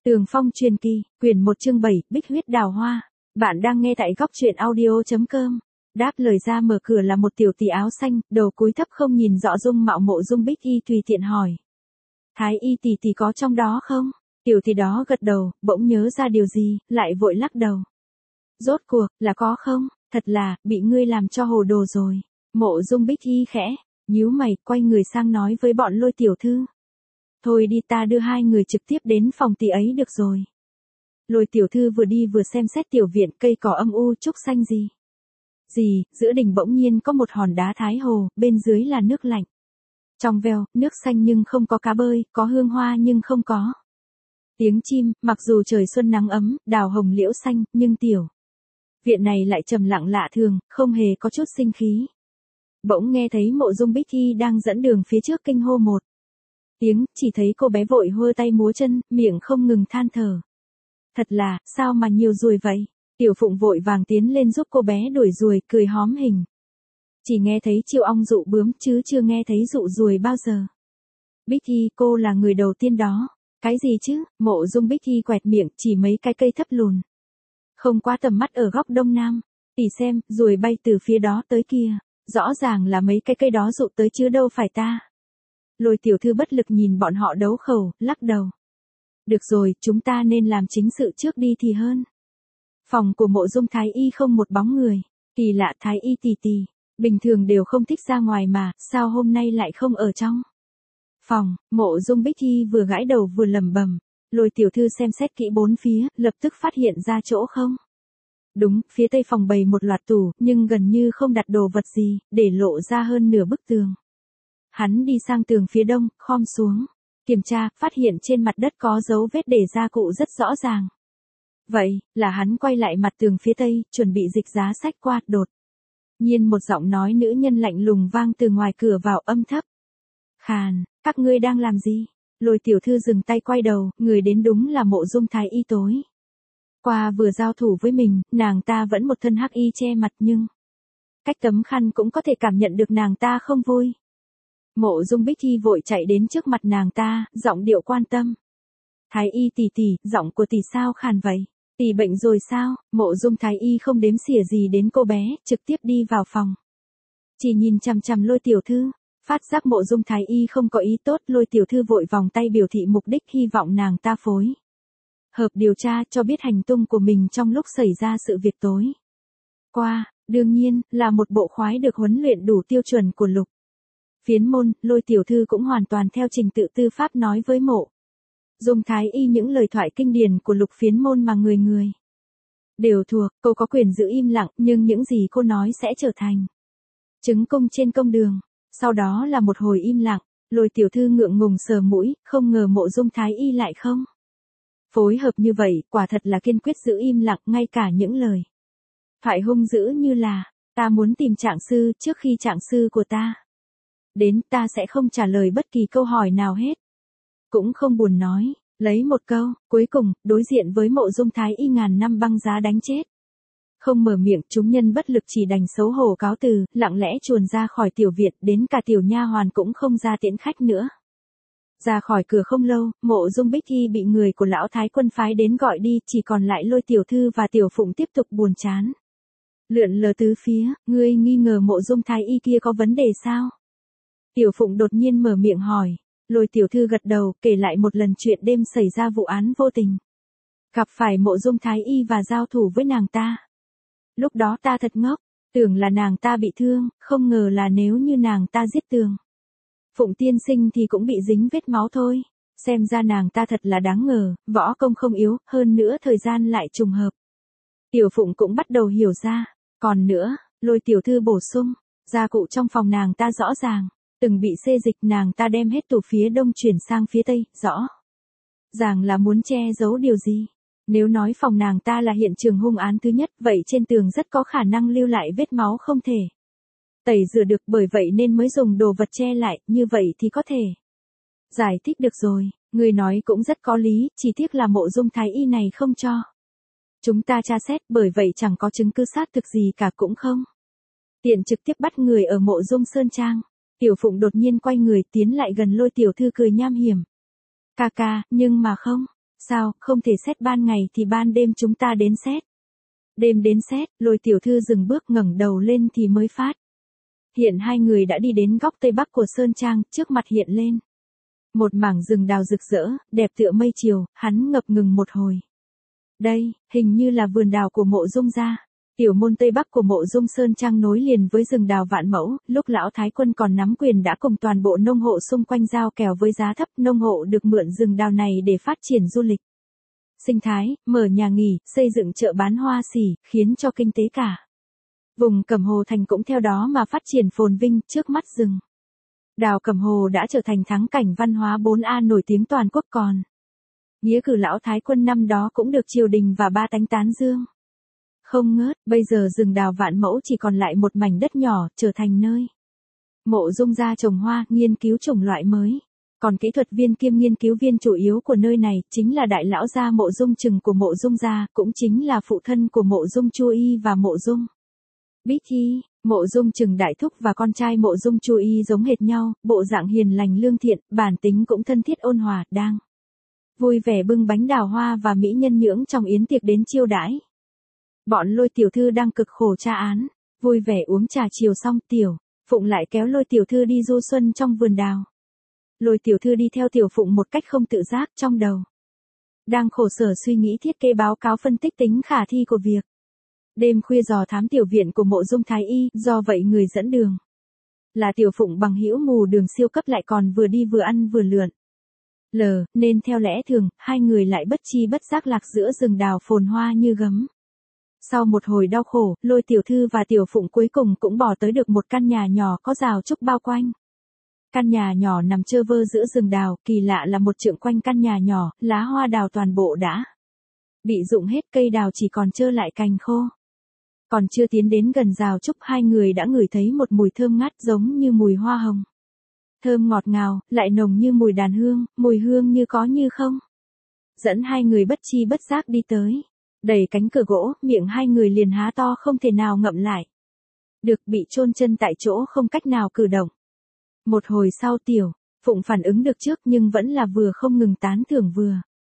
Tường Phong truyền kỳ, quyển 1 chương 7, Bích huyết đào hoa. Bạn đang nghe tại góc truyện audio.com. Đáp lời ra mở cửa là một tiểu tỷ áo xanh, đầu cúi thấp không nhìn rõ dung mạo Mộ Dung Bích Y tùy tiện hỏi. Thái y tỷ tỷ có trong đó không? Tiểu tỷ đó gật đầu, bỗng nhớ ra điều gì, lại vội lắc đầu. Rốt cuộc, là có không? Thật là, bị ngươi làm cho hồ đồ rồi. Mộ Dung Bích Y khẽ, nhíu mày, quay người sang nói với bọn Lôi tiểu thư. Thôi đi, ta đưa hai người trực tiếp đến phòng tỷ ấy được rồi. Lôi tiểu thư vừa đi vừa xem xét tiểu viện, cây cỏ âm u trúc xanh gì. Giữa đỉnh bỗng nhiên có một hòn đá thái hồ, bên dưới là nước lạnh. Trong veo, nước xanh nhưng không có cá bơi, có hương hoa nhưng không có tiếng chim, mặc dù trời xuân nắng ấm, đào hồng liễu xanh, nhưng tiểu viện này lại trầm lặng lạ thường, không hề có chút sinh khí. Bỗng nghe thấy Mộ Dung Bích Y đang dẫn đường phía trước kinh hô một tiếng, chỉ thấy cô bé vội hơ tay múa chân, miệng không ngừng than thở. Thật là, sao mà nhiều ruồi vậy? Tiểu Phụng vội vàng tiến lên giúp cô bé đuổi ruồi, cười hóm hình. Chỉ nghe thấy chiêu ong dụ bướm, chứ chưa nghe thấy dụ ruồi bao giờ. Bích Y, cô là người đầu tiên đó. Cái gì chứ? Mộ Dung Bích Y quẹt miệng, chỉ mấy cái cây thấp lùn. Không qua tầm mắt ở góc đông nam. Tỷ xem, ruồi bay từ phía đó tới kia. Rõ ràng là mấy cái cây đó dụ tới chứ đâu phải ta. Lôi tiểu thư bất lực nhìn bọn họ đấu khẩu, lắc đầu. Được rồi, chúng ta nên làm chính sự trước đi thì hơn. Phòng của Mộ Dung Thái Y không một bóng người. Kỳ lạ, Thái Y tỷ tỷ, bình thường đều không thích ra ngoài mà, sao hôm nay lại không ở trong phòng? Mộ Dung Bích Y vừa gãi đầu vừa lẩm bẩm. Lôi tiểu thư xem xét kỹ bốn phía, lập tức phát hiện ra chỗ không. Đúng, phía tây phòng bày một loạt tủ, nhưng gần như không đặt đồ vật gì, để lộ ra hơn nửa bức tường. Hắn đi sang tường phía đông, khom xuống. Kiểm tra, phát hiện trên mặt đất có dấu vết để gia cụ rất rõ ràng. Vậy, là hắn quay lại mặt tường phía tây, chuẩn bị dịch giá sách qua, đột nhiên một giọng nói nữ nhân lạnh lùng vang từ ngoài cửa vào, âm thấp. Khàn, các ngươi đang làm gì? Lôi tiểu thư dừng tay quay đầu, người đến đúng là Mộ Dung Thái Y tối qua vừa giao thủ với mình, nàng ta vẫn một thân hắc y che mặt nhưng cách tấm khăn cũng có thể cảm nhận được nàng ta không vui. Mộ Dung Bích Y vội chạy đến trước mặt nàng ta, giọng điệu quan tâm. Thái Y tỷ tỷ, giọng của tỷ sao khàn vậy? Tỷ bệnh rồi sao? Mộ Dung Thái Y không đếm xỉa gì đến cô bé, trực tiếp đi vào phòng. Chỉ nhìn chằm chằm Lôi tiểu thư, phát giác Mộ Dung Thái Y không có ý tốt, Lôi tiểu thư vội vòng tay biểu thị mục đích, hy vọng nàng ta phối hợp điều tra, cho biết hành tung của mình trong lúc xảy ra sự việc tối qua, đương nhiên, là một bộ khoái được huấn luyện đủ tiêu chuẩn của Lục Phiến môn. Lôi tiểu thư cũng hoàn toàn theo trình tự tư pháp nói với Mộ Dung Thái Y những lời thoại kinh điển của Lục Phiến môn mà người người đều thuộc. Cô có quyền giữ im lặng, nhưng những gì cô nói sẽ trở thành chứng cung trên công đường. Sau đó là một hồi im lặng. Lôi tiểu thư ngượng ngùng sờ mũi, không ngờ Mộ Dung Thái Y lại không phối hợp như vậy, quả thật là kiên quyết giữ im lặng, ngay cả những lời thoại hung dữ như là, ta muốn tìm trạng sư, trước khi trạng sư của ta đến, ta sẽ không trả lời bất kỳ câu hỏi nào hết. Cũng không buồn nói, lấy một câu, cuối cùng, đối diện với Mộ Dung Thái Y ngàn năm băng giá đánh chết. Không mở miệng, chúng nhân bất lực chỉ đành xấu hổ cáo từ, lặng lẽ chuồn ra khỏi tiểu viện, đến cả tiểu nha hoàn cũng không ra tiễn khách nữa. Ra khỏi cửa không lâu, Mộ Dung Bích Y bị người của lão thái quân phái đến gọi đi, chỉ còn lại Lôi tiểu thư và Tiểu Phụng tiếp tục buồn chán lượn lờ tứ phía. Ngươi nghi ngờ Mộ Dung Thái Y kia có vấn đề sao? Tiểu Phụng đột nhiên mở miệng hỏi. Lôi tiểu thư gật đầu, kể lại một lần chuyện đêm xảy ra vụ án vô tình gặp phải Mộ Dung Thái Y và giao thủ với nàng ta. Lúc đó ta thật ngốc, tưởng là nàng ta bị thương, không ngờ là nếu như nàng ta giết Tường Phụng tiên sinh thì cũng bị dính vết máu thôi. Xem ra nàng ta thật là đáng ngờ, võ công không yếu, hơn nữa thời gian lại trùng hợp. Tiểu Phụng cũng bắt đầu hiểu ra. Còn nữa, Lôi tiểu thư bổ sung, gia cụ trong phòng nàng ta rõ ràng từng bị xê dịch, nàng ta đem hết tủ phía đông chuyển sang phía tây, rõ ràng là muốn che giấu điều gì. Nếu nói phòng nàng ta là hiện trường hung án thứ nhất, vậy trên tường rất có khả năng lưu lại vết máu không thể tẩy rửa được, bởi vậy nên mới dùng đồ vật che lại, như vậy thì có thể giải thích được rồi. Người nói cũng rất có lý, chỉ tiếc là Mộ Dung Thái Y này không cho chúng ta tra xét, bởi vậy chẳng có chứng cứ xác thực gì cả, cũng không tiện trực tiếp bắt người ở Mộ Dung Sơn Trang. Tiểu Phụng đột nhiên quay người tiến lại gần Lôi tiểu thư, cười nham hiểm. Ca ca, nhưng mà không, Sao, không thể xét ban ngày thì ban đêm chúng ta đến xét. Đêm đến xét, Lôi tiểu thư dừng bước ngẩng đầu lên thì mới phát. Hiện hai người đã đi đến góc tây bắc của Sơn Trang, trước mặt hiện lên. Một mảng rừng đào rực rỡ, đẹp tựa mây chiều, hắn ngập ngừng một hồi. Đây, hình như là vườn đào của Mộ Dung gia. Tiểu môn tây bắc của Mộ Dung Sơn Trang nối liền với rừng đào vạn mẫu, lúc lão thái quân còn nắm quyền đã cùng toàn bộ nông hộ xung quanh giao kèo với giá thấp, nông hộ được mượn rừng đào này để phát triển du lịch. Sinh thái, mở nhà nghỉ, xây dựng chợ bán hoa xỉ, khiến cho kinh tế cả vùng Cẩm Hồ thành cũng theo đó mà phát triển phồn vinh. Trước mắt rừng đào Cẩm Hồ đã trở thành thắng cảnh văn hóa 4A nổi tiếng toàn quốc, còn nghĩa cử lão thái quân năm đó cũng được triều đình và ba tánh tán dương không ngớt. Bây giờ rừng đào vạn mẫu chỉ còn lại một mảnh đất nhỏ, trở thành nơi Mộ Dung gia trồng hoa, nghiên cứu chủng loại mới. Còn kỹ thuật viên kiêm nghiên cứu viên chủ yếu của nơi này chính là đại lão gia Mộ Dung Trừng của Mộ Dung gia, cũng chính là phụ thân của Mộ Dung Chu Y và Mộ Dung Bích Hy. Mộ Dung Trừng đại thúc và con trai Mộ Dung Chu Y giống hệt nhau, bộ dạng hiền lành lương thiện, bản tính cũng thân thiết ôn hòa, đang vui vẻ bưng bánh đào hoa và mỹ nhân nhưỡng trong yến tiệc đến chiêu đãi. Bọn Lôi tiểu thư đang cực khổ tra án, vui vẻ uống trà chiều xong, Tiểu Phụng lại kéo Lôi tiểu thư đi du xuân trong vườn đào. Lôi tiểu thư đi theo Tiểu Phụng một cách không tự giác, trong đầu đang khổ sở suy nghĩ thiết kế báo cáo phân tích tính khả thi của việc. Đêm khuya dò thám tiểu viện của Mộ Dung Thái Y, do vậy người dẫn đường là Tiểu Phụng bằng hữu mù đường siêu cấp, lại còn vừa đi vừa ăn vừa lượn nên theo lẽ thường, hai người lại bất chi bất giác lạc giữa rừng đào phồn hoa như gấm. Sau một hồi đau khổ, Lôi tiểu thư và Tiểu Phụng cuối cùng cũng bỏ tới được một căn nhà nhỏ có rào trúc bao quanh. Căn nhà nhỏ nằm trơ vơ giữa rừng đào, kỳ lạ là một trượng quanh căn nhà nhỏ, lá hoa đào toàn bộ đã bị rụng hết, cây đào chỉ còn trơ lại cành khô. Còn chưa tiến đến gần rào trúc, hai người đã ngửi thấy một mùi thơm ngát giống như mùi hoa hồng. Thơm ngọt ngào, lại nồng như mùi đàn hương, mùi hương như có như không. Dẫn hai người bất chi bất giác đi tới. Đẩy cánh cửa gỗ, miệng hai người liền há to không thể nào ngậm lại được, bị chôn chân tại chỗ không cách nào cử động. Một hồi sau Tiểu Phụng phản ứng được trước, nhưng vẫn là vừa không ngừng tán thưởng vừa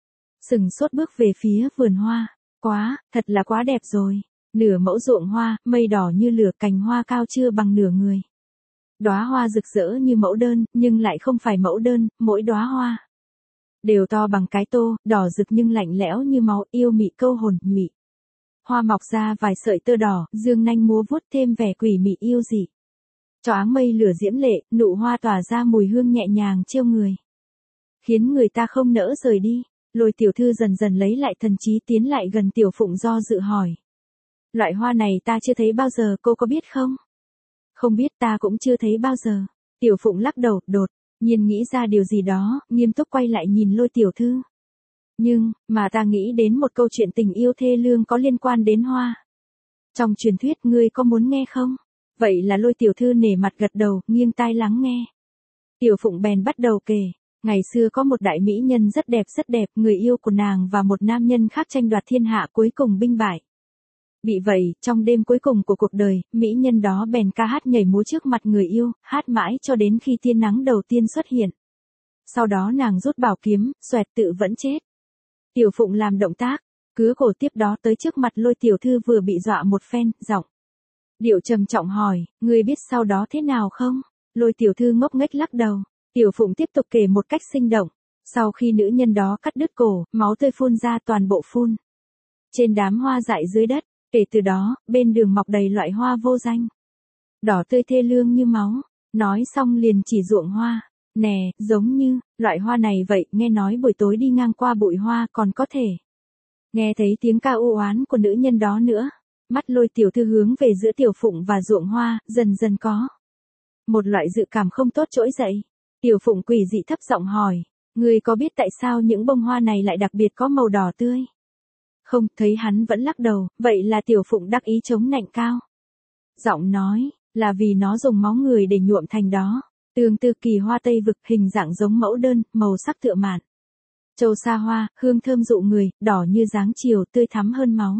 sừng sốt bước về phía vườn hoa. Quá, thật là quá đẹp rồi. Nửa mẫu ruộng hoa, mây đỏ như lửa, cành hoa cao chưa bằng nửa người. Đóa hoa rực rỡ như mẫu đơn, nhưng lại không phải mẫu đơn, mỗi đóa hoa đều to bằng cái tô, đỏ rực nhưng lạnh lẽo như máu, yêu mị câu hồn, mị. Hoa mọc ra vài sợi tơ đỏ, dương nanh múa vuốt thêm vẻ quỷ mị yêu dị. Cho áng mây lửa diễm lệ, nụ hoa tỏa ra mùi hương nhẹ nhàng trêu người, khiến người ta không nỡ rời đi. Lôi tiểu thư dần dần lấy lại thần trí, tiến lại gần Tiểu Phụng do dự hỏi. Loại hoa này ta chưa thấy bao giờ, cô có biết không? Không biết, ta cũng chưa thấy bao giờ. Tiểu Phụng lắc đầu, đột nhiên nghĩ ra điều gì đó, nghiêm túc quay lại nhìn Lôi tiểu thư. Nhưng, mà ta nghĩ đến một câu chuyện tình yêu thê lương có liên quan đến hoa. Trong truyền thuyết, ngươi có muốn nghe không? Vậy là Lôi tiểu thư nể mặt gật đầu, nghiêng tai lắng nghe. Tiểu Phụng bèn bắt đầu kể. Ngày xưa có một đại mỹ nhân rất đẹp, người yêu của nàng và một nam nhân khác tranh đoạt thiên hạ, cuối cùng binh bại. Bị vậy, trong đêm cuối cùng của cuộc đời, mỹ nhân đó bèn ca hát nhảy múa trước mặt người yêu, hát mãi cho đến khi tia nắng đầu tiên xuất hiện. Sau đó nàng rút bảo kiếm, xoẹt tự vẫn chết. Tiểu Phụng làm động tác, cứa cổ, tiếp đó tới trước mặt Lôi tiểu thư vừa bị dọa một phen, giọng điệu trầm trọng hỏi, ngươi biết sau đó thế nào không? Lôi tiểu thư ngốc nghếch lắc đầu. Tiểu Phụng tiếp tục kể một cách sinh động. Sau khi nữ nhân đó cắt đứt cổ, máu tươi phun ra, toàn bộ phun trên đám hoa dại dưới đất. Kể từ đó, bên đường mọc đầy loại hoa vô danh, đỏ tươi thê lương như máu. Nói xong liền chỉ ruộng hoa. Nè, giống như loại hoa này vậy, nghe nói buổi tối đi ngang qua bụi hoa còn có thể nghe thấy tiếng ca u oán của nữ nhân đó nữa. Mắt Lôi tiểu thư hướng về giữa Tiểu Phụng và ruộng hoa, dần dần có một loại dự cảm không tốt trỗi dậy. Tiểu Phụng quỷ dị thấp giọng hỏi, ngươi có biết tại sao những bông hoa này lại đặc biệt có màu đỏ tươi? Không, thấy hắn vẫn lắc đầu, vậy là Tiểu Phụng đắc ý chống nạnh cao giọng nói, là vì nó dùng máu người để nhuộm thành đó. Tương tự kỳ hoa Tây Vực, hình dạng giống mẫu đơn, màu sắc tựa mạn châu sa hoa, hương thơm dụ người, đỏ như dáng chiều, tươi thắm hơn máu.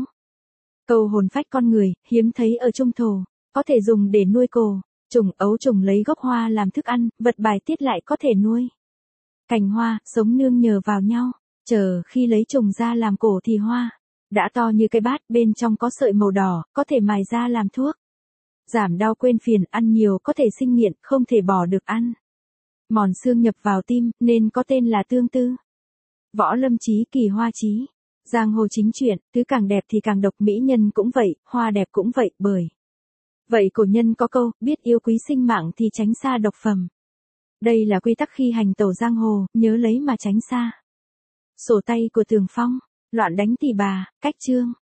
Câu hồn phách con người, hiếm thấy ở trung thổ, có thể dùng để nuôi cồ trùng, ấu trùng lấy gốc hoa làm thức ăn, vật bài tiết lại có thể nuôi cành hoa, sống nương nhờ vào nhau. Chờ khi lấy trùng ra làm cổ thì hoa. Đã to như cái bát, bên trong có sợi màu đỏ, có thể mài ra làm thuốc. Giảm đau quên phiền, ăn nhiều có thể sinh nghiện, không thể bỏ được ăn. Mòn xương nhập vào tim, nên có tên là tương tư. Võ Lâm Chí Kỳ Hoa Chí. Giang hồ chính truyện, thứ càng đẹp thì càng độc, mỹ nhân cũng vậy, hoa đẹp cũng vậy, bởi vậy cổ nhân có câu, biết yêu quý sinh mạng thì tránh xa độc phẩm. Đây là quy tắc khi hành tẩu giang hồ, nhớ lấy mà tránh xa. Sổ tay của Tường Phong, loạn đánh tỳ bà, cách chương.